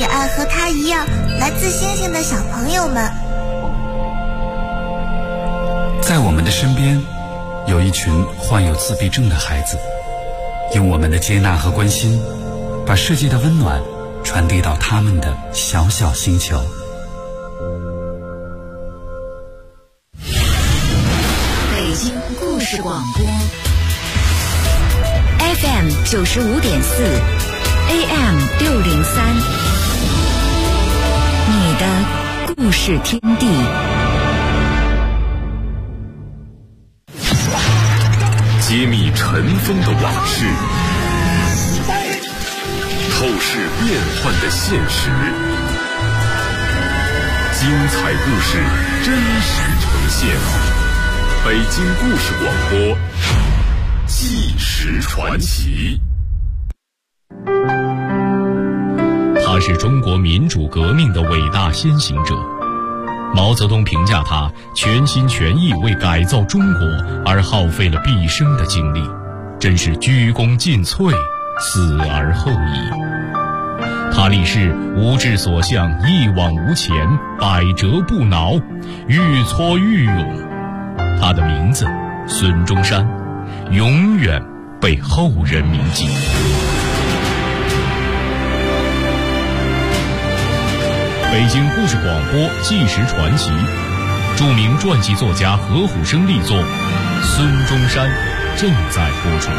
也爱和他一样来自星星的小朋友们。 在我们的身边，有一群患有自闭症的孩子，用我们的接纳和关心，把世界的温暖传递到他们的小小星球。 北京故事广播 FM 95.4 AM 603，你的故事天地。 揭秘尘封的往事，透视变幻的现实，精彩故事真实呈现。北京故事广播，纪实传奇。 他是中国民主革命的伟大先行者。毛泽东评价他全心全意为改造中国而耗费了毕生的精力，真是鞠躬尽瘁，死而后已。他立誓无志所向，一往无前，百折不挠，愈挫愈勇。他的名字孙中山，永远被后人铭记。北京故事广播纪实传奇，著名传记作家何虎生力作《孙中山》正在播出。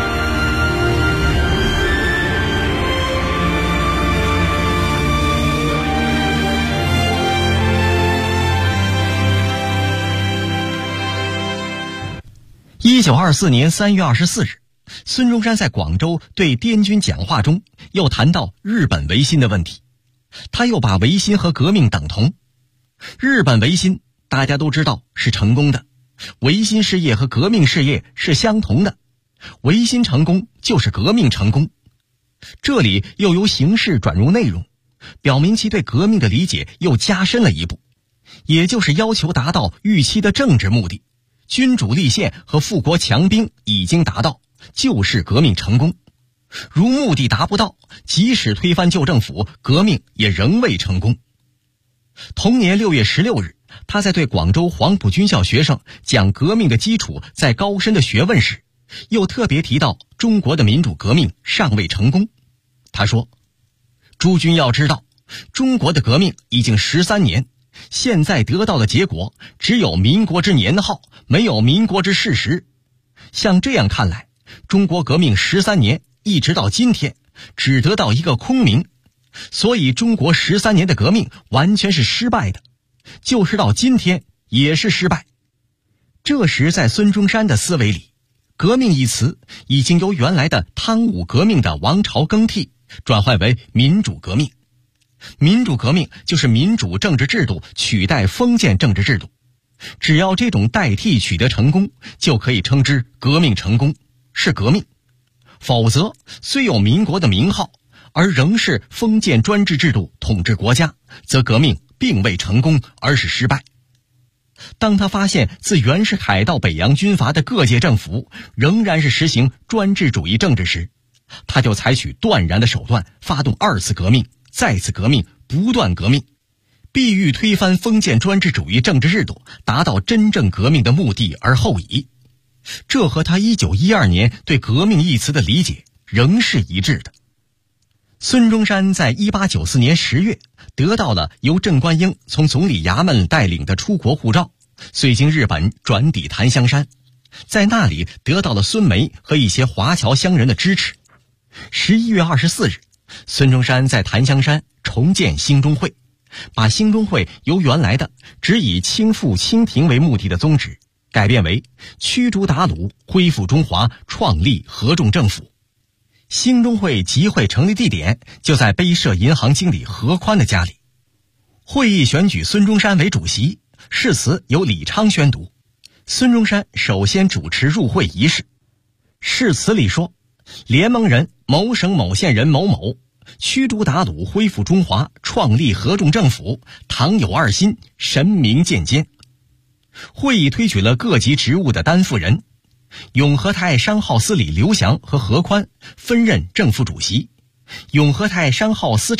1924年3月24日，孙中山在广州对滇军讲话中又谈到日本维新的问题。他又把维新和革命等同。日本维新大家都知道是成功的，维新事业和革命事业是相同的，维新成功就是革命成功。这里又由形式转入内容，表明其对革命的理解又加深了一步，也就是要求达到预期的政治目的，君主立宪和富国强兵已经达到，就是革命成功。如目的达不到，即使推翻旧政府，革命也仍未成功。同年6月16日，他在对广州黄埔军校学生讲革命的基础在高深的学问时，又特别提到中国的民主革命尚未成功。他说，诸君要知道，中国的革命已经13年，现在得到的结果只有民国之年号，没有民国之事实。像这样看来，中国革命13年一直到今天只得到一个空名，所以中国13年的革命完全是失败的，就是到今天也是失败。这时在孙中山的思维里，革命一词已经由原来的汤武革命的王朝更替转换为民主革命。民主革命就是民主政治制度取代封建政治制度，只要这种代替取得成功，就可以称之革命成功，是革命。否则虽有民国的名号，而仍是封建专制制度统治国家，则革命并未成功，而是失败。当他发现自袁世凯到北洋军阀的各界政府仍然是实行专制主义政治时，他就采取断然的手段，发动2次革命，再次革命，不断革命，必欲推翻封建专制主义政治制度，达到真正革命的目的而后已。这和他1912年对革命一词的理解仍是一致的。孙中山在1894年10月得到了由郑观应从总理衙门带领的出国护照，遂经日本转抵檀香山，在那里得到了孙梅和一些华侨乡人的支持。11月24日，孙中山在檀香山重建兴中会，把兴中会由原来的只以清复清廷为目的的宗旨改变为驱逐鞑虏，恢复中华，创立合众政府。兴中会集会成立地点就在碑社银行经理何宽的家里。会议选举孙中山为主席，誓词由李昌宣读。孙中山首先主持入会仪式。誓词里说，联盟人某省某县人某某，驱逐鞑虏，恢复中华，创立合众政府，倘有二心，神明鉴监。会议推举了各级职务的担负人，永和台商号司理刘翔和何宽分任正副主席，永和台商号司长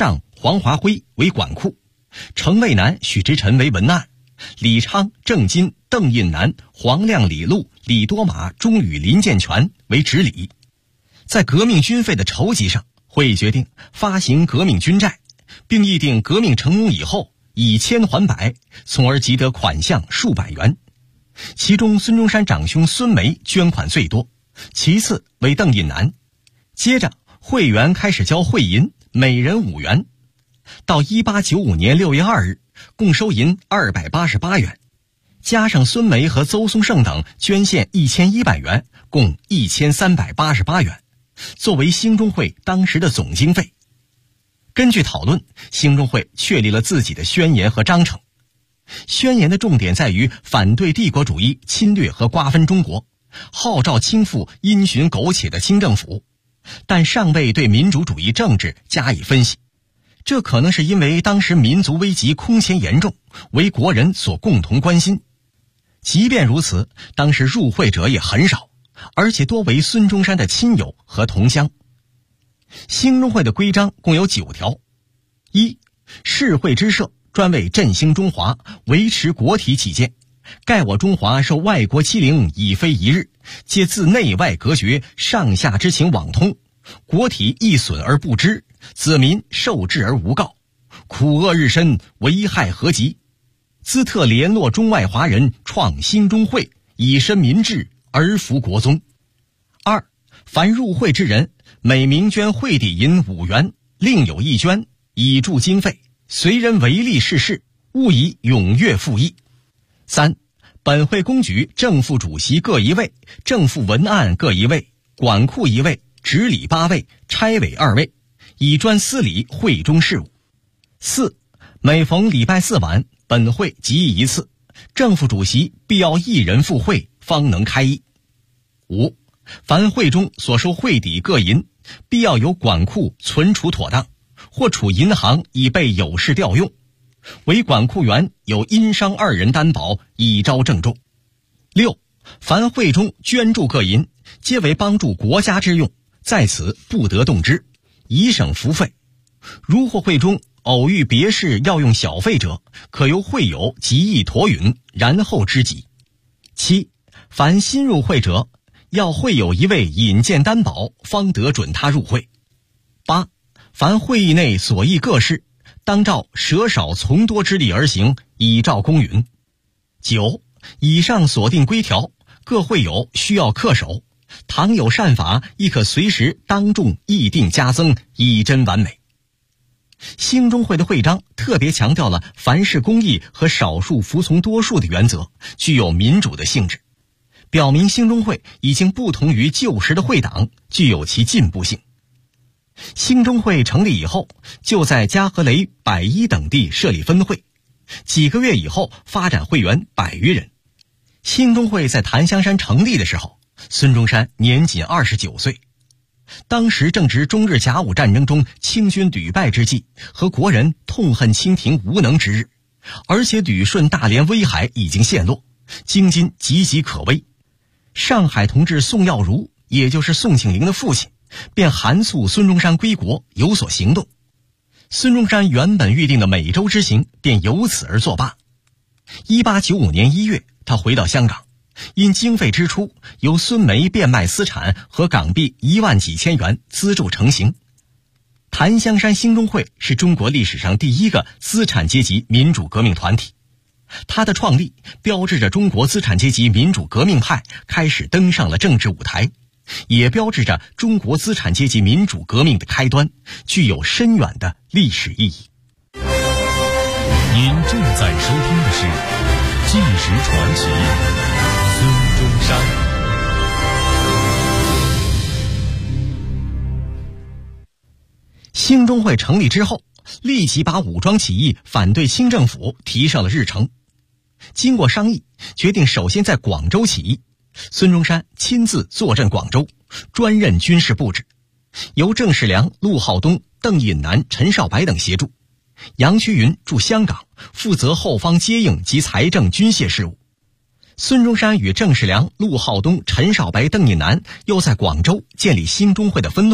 黄华辉为管库，程渭南、许直臣为文案，李昌、郑金、邓印南、黄亮、李禄、李多马、钟宇、林建全为执礼。在革命军费的筹集上，会议决定发行革命军债，并议定革命成功以后以千还百，从而集得款项数百元。其中孙中山长兄孙梅捐款最多，其次为邓印南。接着会员开始交会银，每人5元。到1895年6月2日，共收银288元，加上孙梅和邹松盛等捐献1100元，共1388元，作为兴中会当时的总经费。根据讨论，兴中会确立了自己的宣言和章程。宣言的重点在于反对帝国主义侵略和瓜分中国，号召倾覆因循苟且的清政府，但尚未对民主主义政治加以分析。这可能是因为当时民族危急空前严重，为国人所共同关心。即便如此，当时入会者也很少，而且多为孙中山的亲友和同乡。兴中会的规章共有9条：一、世会之设专为振兴中华，维持国体起见，盖我中华受外国欺凌已非一日，皆自内外隔绝，上下之情网通，国体易损而不知，子民受制而无告，苦厄日深，危害何及？兹特联络中外华人，创兴中会，以身民志而服国宗。二、凡入会之人，每名捐会底银5元，另有一捐，以助经费，随人为利事事，勿以踊跃附议。三、本会公举正副主席各1位，正副文案各1位，管库1位，执礼8位，差委2位，以专司理会中事务。四、每逢礼拜4晚，本会集议一次，正副主席必要1人赴会，方能开议。五、凡会中所收会底各银，必要由管库存储妥当，或储银行以备有事调用，为管库员有殷商2人担保，以招正中。六、凡会中捐助各银，皆为帮助国家之用，在此不得动之，以省服费。如或会中偶遇别事要用小费者，可由会友集议妥允，然后支给。七、凡新入会者，要会有1位引荐担保，方得准他入会。八、凡会议内所议各事，当照舍少从多之力而行，以照公允。九、以上所定规条，各会友需要恪守，倘有善法，亦可随时当众议定加增，以臻完美。兴中会的会章特别强调了凡事公义和少数服从多数的原则，具有民主的性质，表明兴中会已经不同于旧时的会党，具有其进步性。兴中会成立以后，就在嘉禾雷、百一等地设立分会，几个月以后发展会员100余人。兴中会在檀香山成立的时候，孙中山年仅29岁。当时正值中日甲午战争中清军屡败之际，和国人痛恨清廷无能之日，而且旅顺大连威海已经陷落，京津岌岌可危。上海同志宋耀如，也就是宋庆龄的父亲，便函促孙中山归国，有所行动。孙中山原本预定的美洲之行便由此而作罢。1895年1月，他回到香港，因经费支出，由孙梅变卖私产和港币1万几千元资助成行。檀香山兴中会是中国历史上第一个资产阶级民主革命团体，它的创立标志着中国资产阶级民主革命派开始登上了政治舞台，也标志着中国资产阶级民主革命的开端，具有深远的历史意义。 您正在收听的是《纪实传奇》，孙中山。 兴中会成立之后，立即把武装起义反对清政府提上了日程。经过商议，决定首先在广州起义。孙中山亲自坐镇广州，专任军事布置，由郑世良、陆浩东、邓印南、陈少白等协助。杨衢云驻香港，负责后方接应及财政军械事务。孙中山与郑世良、陆浩东、陈少白、邓印南又在广州建立兴中会的分会，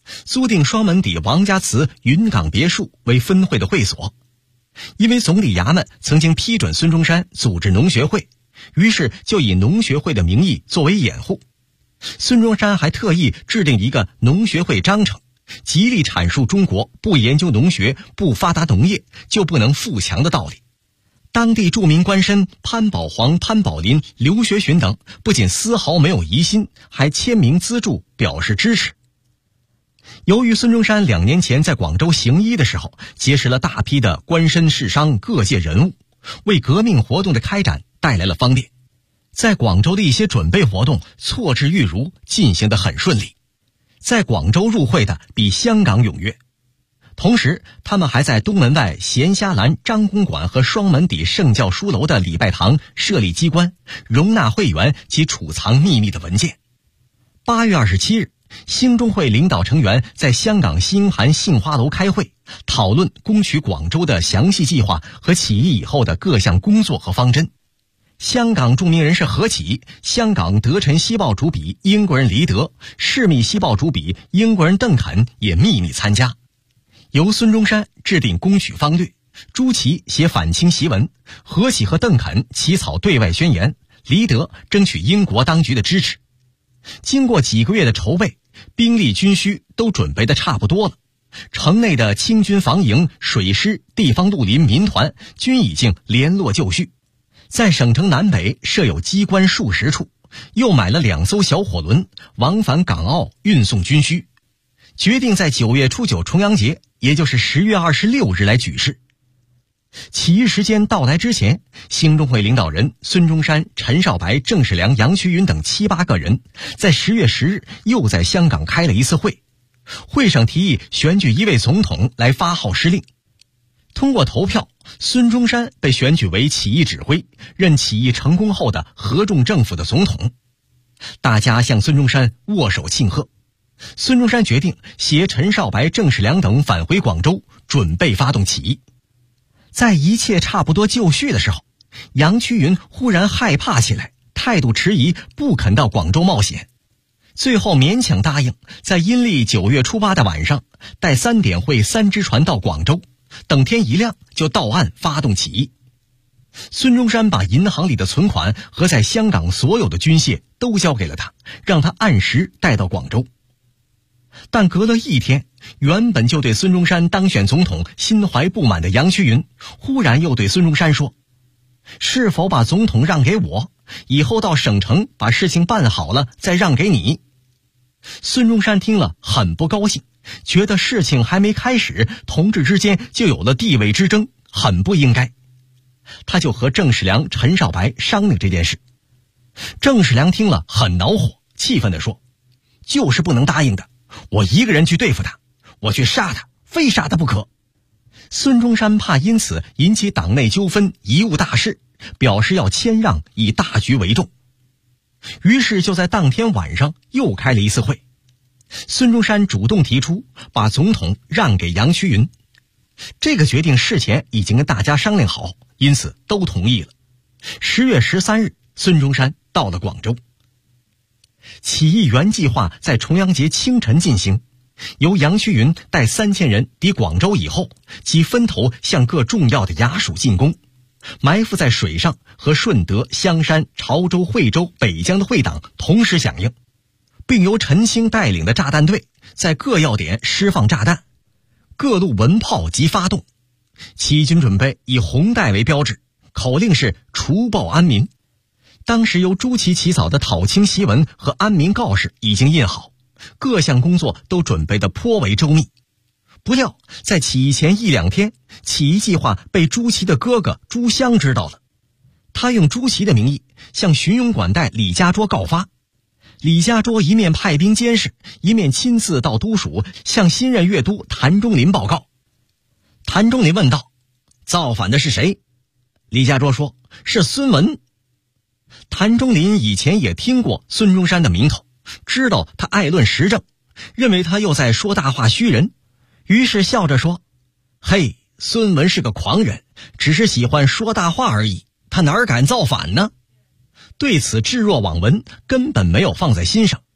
租定双门底王家祠云岗别墅为分会的会所。因为总理衙门曾经批准孙中山组织农学会，于是就以农学会的名义作为掩护。孙中山还特意制定一个农学会章程，极力阐述中国不研究农学、不发达农业就不能富强的道理。当地著名官绅潘宝煌、潘宝林、刘学询等不仅丝毫没有疑心，还签名资助表示支持。由于孙中山2年前在广州行医的时候结识了大批的官绅士商各界人物，为革命活动的开展带来了方便，在广州的一些准备活动错之愈如，进行得很顺利。在广州入会的比香港踊跃，同时他们还在东门外咸虾栏张公馆和双门底圣教书楼的礼拜堂设立机关，容纳会员及储藏秘密的文件。8月27日，兴中会领导成员在香港新韩杏花楼开会，讨论攻取广州的详细计划和起义以后的各项工作和方针。香港著名人士何启、香港德辰西报主笔英国人黎德、市密西报主笔英国人邓肯也秘密参加。由孙中山制定攻取方略，朱祁写反清檄文，何启和邓肯起草对外宣言，黎德争取英国当局的支持。经过几个月的筹备，兵力军需都准备得差不多了。城内的清军防营、水师、地方绿林、民团均已经联络就绪，在省城南北设有机关数十处，又买了2艘小火轮，往返港澳运送军需。决定在9月初9重阳节，也就是10月26日来举事。起义时间到来之前，兴中会领导人孙中山、陈少白、郑世良、杨衢云等7、8个人在10月10日又在香港开了一次会，会上提议选举一位总统来发号施令。通过投票，孙中山被选举为起义指挥，任起义成功后的合众政府的总统。大家向孙中山握手庆贺。孙中山决定携陈少白、郑世良等返回广州，准备发动起义。在一切差不多就绪的时候，杨衢云忽然害怕起来，态度迟疑，不肯到广州冒险。最后勉强答应在阴历9月初8的晚上，带3点会3只船到广州，等天一亮就到岸发动起义。孙中山把银行里的存款和在香港所有的军械都交给了他，让他按时带到广州。但隔了1天，原本就对孙中山当选总统心怀不满的杨衢云忽然又对孙中山说，是否把总统让给我，以后到省城把事情办好了再让给你。孙中山听了很不高兴，觉得事情还没开始，同志之间就有了地位之争，很不应该。他就和郑世良、陈少白商量这件事。郑世良听了很恼火，气愤地说，就是不能答应的，我一个人去对付他，我去杀他，非杀他不可。孙中山怕因此引起党内纠纷，贻误大事，表示要谦让，以大局为重。于是就在当天晚上又开了一次会。孙中山主动提出把总统让给杨衢云，这个决定事前已经跟大家商量好，因此都同意了。10月13日，孙中山到了广州。起义原计划在重阳节清晨进行，由杨衢云带3000人抵广州以后，即分头向各重要的衙署进攻，埋伏在水上，和顺德、香山、潮州、惠州、北江的会党同时响应，并由陈兴带领的炸弹队在各要点释放炸弹，各路文炮即发动。起义军准备以红带为标志，口令是除暴安民。当时由朱祁起草的讨清檄文和安民告示已经印好，各项工作都准备得颇为周密。不料在起义前1、2天，起义计划被朱祁的哥哥朱襄知道了。他用朱祁的名义向巡용管带李家涿告发。李家涿一面派兵监视，一面亲自到都署向新任粤督谭中林报告。谭中林问道，造反的是谁？李家涿说，是孙文。谭中林以前也听过孙中山的名头，知道他爱论实政，认为他又在说大话虚人，于是笑着说，嘿，孙文是个狂人，只是喜欢说大话而已，他哪敢造反呢？对此置若罔闻，根本没有放在心上。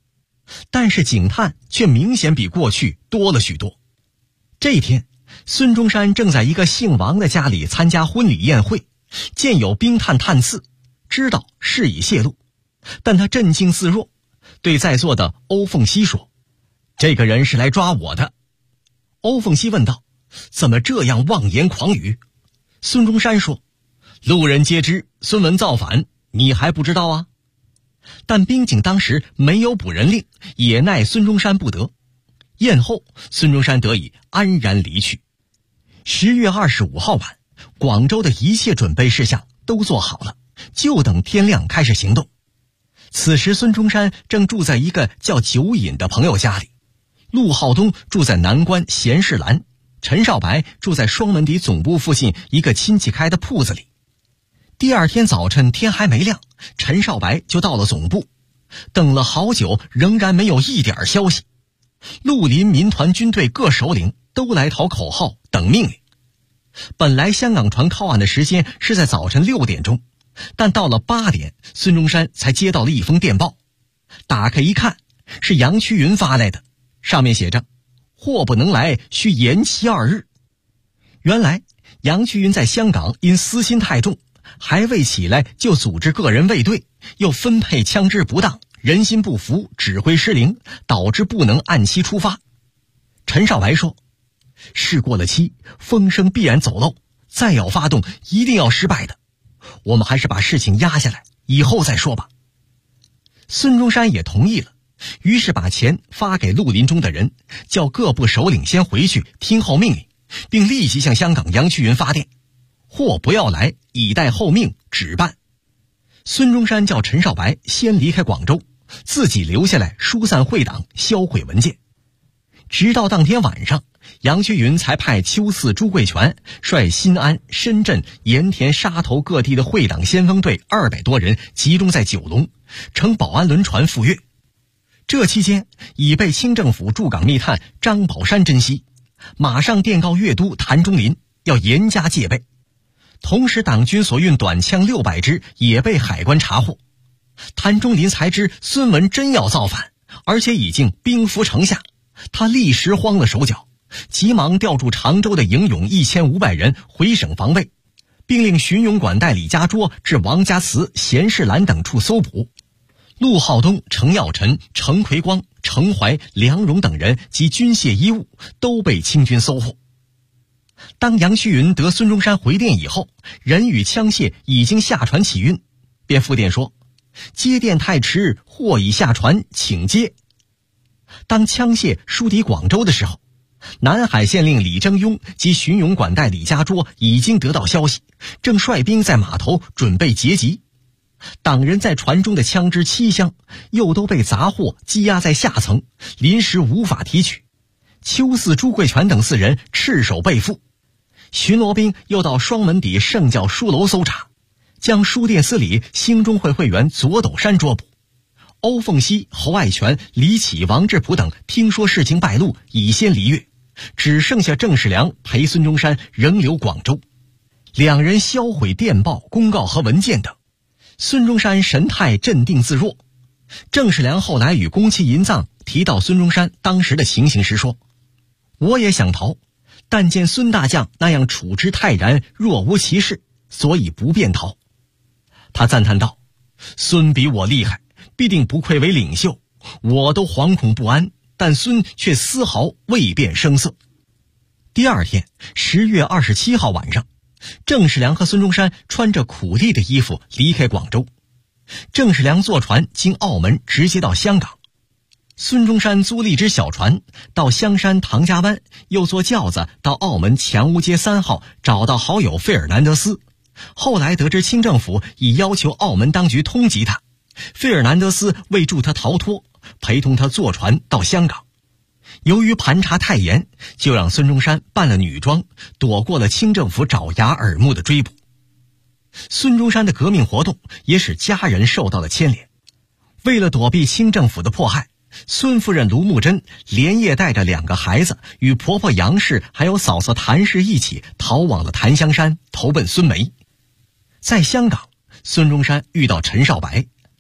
但是警探却明显比过去多了许多。这天，孙中山正在一个姓王的家里参加婚礼宴会，见有兵探探刺，知道事已泄露，但他镇静自若，对在座的欧凤熙说：“这个人是来抓我的。”欧凤熙问道：“怎么这样妄言狂语？”孙中山说：“路人皆知孙文造反，你还不知道啊？”但兵警当时没有捕人令，也奈孙中山不得。宴后，孙中山得以安然离去。10月25号晚，广州的一切准备事项都做好了，就等天亮开始行动。此时孙中山正住在一个叫酒隐的朋友家里，陆浩东住在南关贤士兰，陈少白住在双门底总部附近一个亲戚开的铺子里。第二天早晨天还没亮，陈少白就到了总部，等了好久仍然没有一点消息。绿林民团军队各首领都来讨口号等命令。本来香港船靠岸的时间是在早晨6点钟，但到了8点，孙中山才接到了一封电报。打开一看，是杨衢云发来的，上面写着：“货不能来，需延期2日。”原来杨衢云在香港因私心太重，还未起来就组织个人卫队，又分配枪支不当，人心不服，指挥失灵，导致不能按期出发。陈少白说：“事过了期，风声必然走漏，再要发动一定要失败的。我们还是把事情压下来，以后再说吧。”孙中山也同意了，于是把钱发给绿林中的人，叫各部首领先回去听候命令，并立即向香港杨衢云发电：“货不要来，以待后命，只办。”孙中山叫陈少白先离开广州，自己留下来疏散会党，销毁文件。直到当天晚上，杨衢云才派邱四、朱贵全率新安、深圳、盐田、沙头各地的会党先锋队200多人集中在九龙，乘保安轮船赴粤。这期间已被清政府驻港密探张宝山珍惜，马上电告粤督谭中林要严加戒备。同时党军所运短枪600支也被海关查获。谭中林才知孙文真要造反，而且已经兵伏城下，他立时慌了手脚，急忙调驻常州的营勇1500人回省防卫，并令巡勇管带李家涿至王家祠、贤士兰等处搜捕。陆浩东、程耀臣、程奎光、程怀、梁荣等人及军械衣物都被清军搜获。当杨衢云得孙中山回电以后，人与枪械已经下船起运，便复电说：“接电太迟，货已下船，请接。”当枪械输抵广州的时候，南海县令李征庸及巡勇管带李家涿已经得到消息，正率兵在码头准备截击。党人在船中的枪支7箱又都被杂货积压在下层，临时无法提取。邱四、朱贵全等4人赤手被缚。巡逻兵又到双门底圣教书楼搜查，将书店司礼兴中会会员左斗山捉捕。欧凤熙、侯爱全、李启、王志普等听说事情败露，已先离粤，只剩下郑世良陪孙中山仍留广州。2人销毁电报、公告和文件等。孙中山神态镇定自若。郑世良后来与宫崎银藏提到孙中山当时的情形时说：“我也想逃，但见孙大将那样处之泰然，若无其事，所以不便逃。”他赞叹道：“孙比我厉害，必定不愧为领袖，我都惶恐不安，但孙却丝毫未变声色。”第二天10月27号晚上，郑世良和孙中山穿着苦力的衣服离开广州。郑世良坐船经澳门直接到香港，孙中山租了一只小船到香山唐家湾，又坐轿子到澳门强屋街3号找到好友费尔南德斯。后来得知清政府已要求澳门当局通缉他，费尔南德斯为助他逃脱，陪同他坐船到香港。由于盘查太严，就让孙中山扮了女装，躲过了清政府爪牙耳目的追捕。孙中山的革命活动也使家人受到了牵连。为了躲避清政府的迫害，孙夫人卢慕贞连夜带着2个孩子与婆婆杨氏还有嫂嫂谭氏一起逃往了檀香山，投奔孙梅。在香港，孙中山遇到陈少白，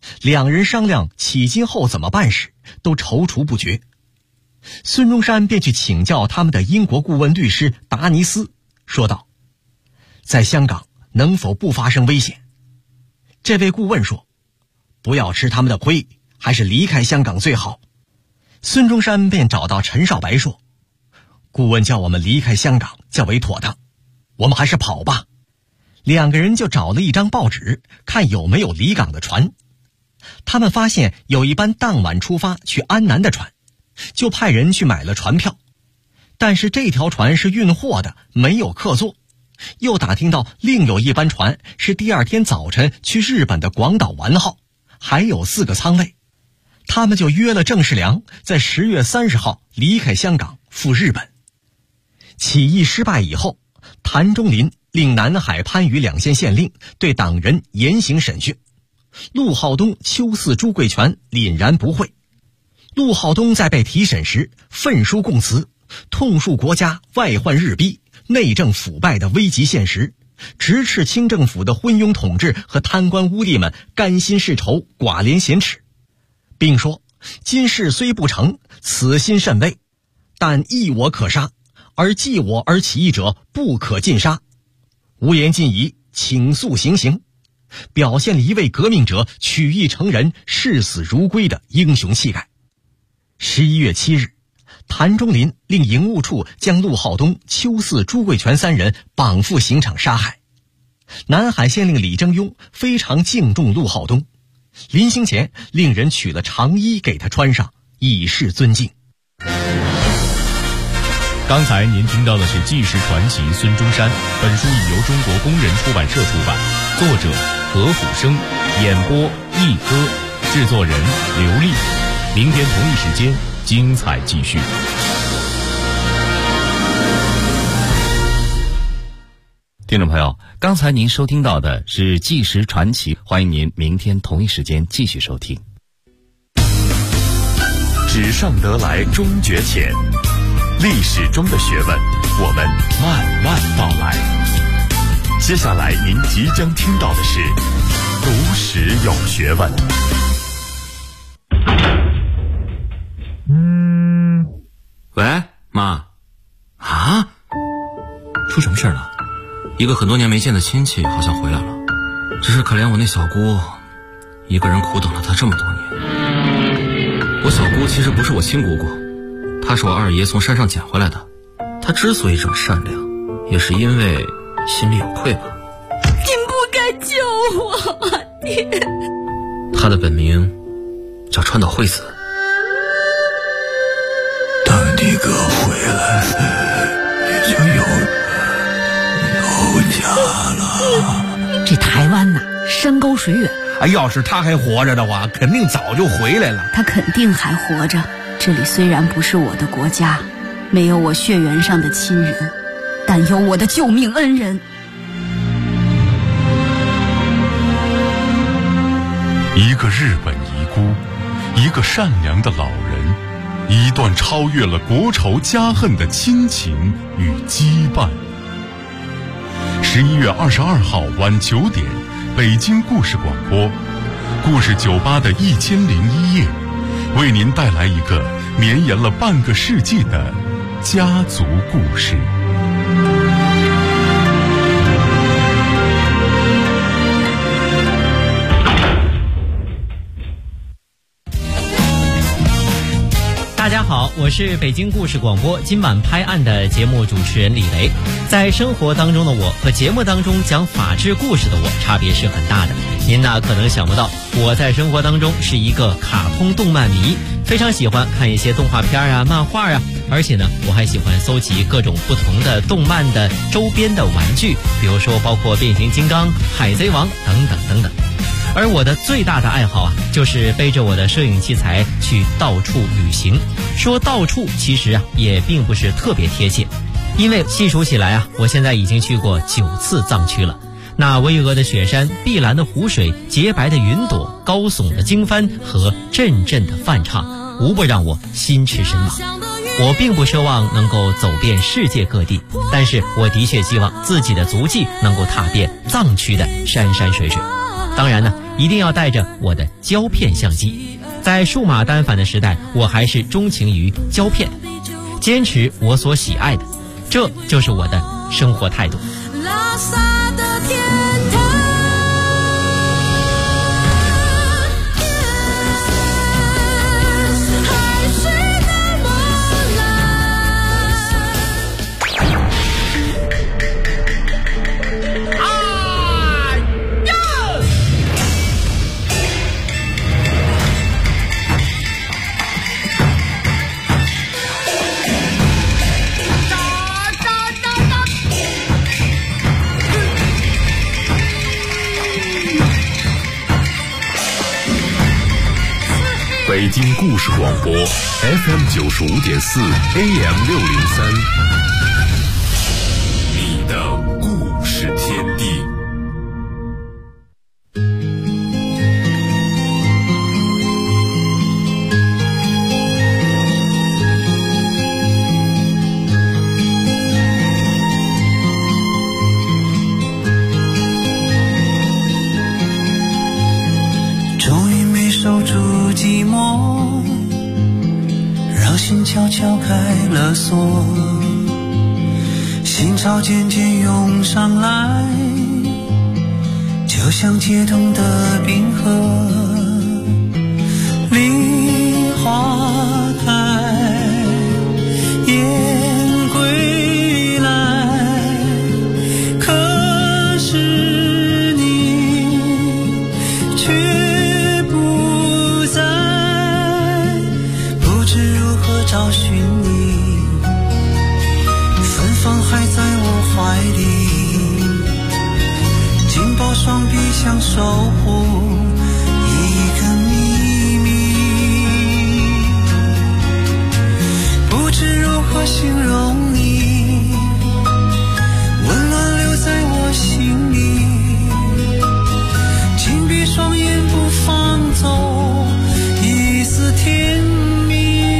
两人商量起今后怎么办时，都踌躇不决。孙中山便去请教他们的英国顾问律师达尼斯，说道：在香港能否不发生危险？这位顾问说：不要吃他们的亏，还是离开香港最好。孙中山便找到陈少白说：顾问叫我们离开香港较为妥当，我们还是跑吧。两个人就找了一张报纸，看有没有离港的船。他们发现有一班当晚出发去安南的船，就派人去买了船票。但是这条船是运货的，没有客座。又打听到另有一班船是第二天早晨去日本的广岛丸号，还有4个舱位。他们就约了郑世良在10月30号离开香港赴日本。起义失败以后，谭中麟令南海、番禺2县县令对党人严刑审讯。陆浩东、邱嗣、朱贵泉凛然不讳。陆浩东在被提审时奋书供词，痛述国家外患日逼、内政腐败的危急现实，直斥清政府的昏庸统治和贪官污吏们甘心世仇、寡廉鲜耻，并说：今事虽不成，此心甚微，但义我可杀，而忌我而起义者不可尽杀。无言尽疑，请速行刑，表现了一位革命者取义成仁、视死如归的英雄气概。11月7日，谭中麟令营务处将陆浩东、邱嗣、朱贵泉3人绑赴刑场杀害。南海县令李征庸非常敬重陆浩东，临行前令人取了长衣给他穿上，以示尊敬。 刚才您听到的是纪实传奇孙中山，本书已由中国工人出版社出版，作者何虎生，演播一哥，制作人刘丽。明天同一时间精彩继续。 听众朋友，刚才您收听到的是纪实传奇，欢迎您明天同一时间继续收听。 纸上得来终觉浅，历史中的学问，我们慢慢道来。接下来您即将听到的是读史有学问。 喂，妈。啊？出什么事了？一个很多年没见的亲戚好像回来了，只是可怜我那小姑，一个人苦等了她这么多年。我小姑其实不是我亲姑姑，她是我二爷从山上捡回来的。她之所以这么善良，也是因为心里有愧吧。 您不该救我，爹。 她的本名叫川岛惠子。 等你哥回来，你就有家了。 这台湾呐，山高水远。 要是他还活着的话，肯定早就回来了。 他肯定还活着。这里虽然不是我的国家，没有我血缘上的亲人，但有我的救命恩人。 一个日本遗孤，一个善良的老人，一段超越了国仇家恨的亲情与羁绊。11月22号晚9点，北京故事广播，故事酒吧的1001夜，为您带来一个绵延了半个世纪的家族故事。 大家好，我是北京故事广播今晚拍案的节目主持人李雷。在生活当中的我和节目当中讲法治故事的我差别是很大的。您呢可能想不到，我在生活当中是一个卡通动漫迷，非常喜欢看一些动画片啊、漫画啊，而且呢我还喜欢搜集各种不同的动漫的周边的玩具，比如说包括变形金刚、海贼王等等等等。而我的最大的爱好啊，就是背着我的摄影器材去到处旅行。说到处其实啊也并不是特别贴切，因为细数起来啊，我现在已经去过9次藏区了。那巍峨的雪山、碧蓝的湖水、洁白的云朵、高耸的经幡和阵阵的梵唱，无不让我心驰神往。我并不奢望能够走遍世界各地，但是我的确希望自己的足迹能够踏遍藏区的山山水水。 当然呢，一定要带着我的胶片相机。在数码单反的时代，我还是钟情于胶片，坚持我所喜爱的，这就是我的生活态度。 拉萨的天堂，还是那么北京故事广播 FM 95.4 AM 603，你的故事天地。 守住寂寞，让心悄悄开了锁，心潮渐渐涌上来，就像解冻的冰河。梨花开，雁归来，可是你却找寻你，芬芳还在我怀里，紧抱双臂想守护一个秘密，不知如何形容你，温暖留在我心里，紧闭双眼不放走一丝甜蜜。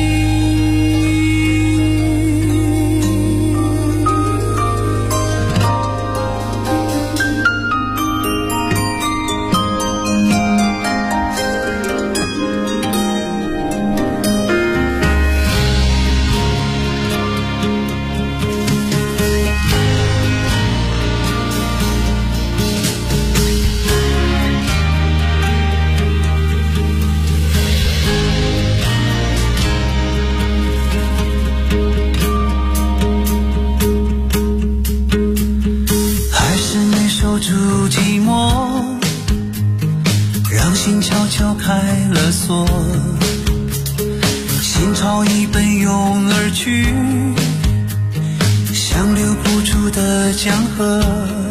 开了锁，心潮已奔涌而去，像流不住的江河。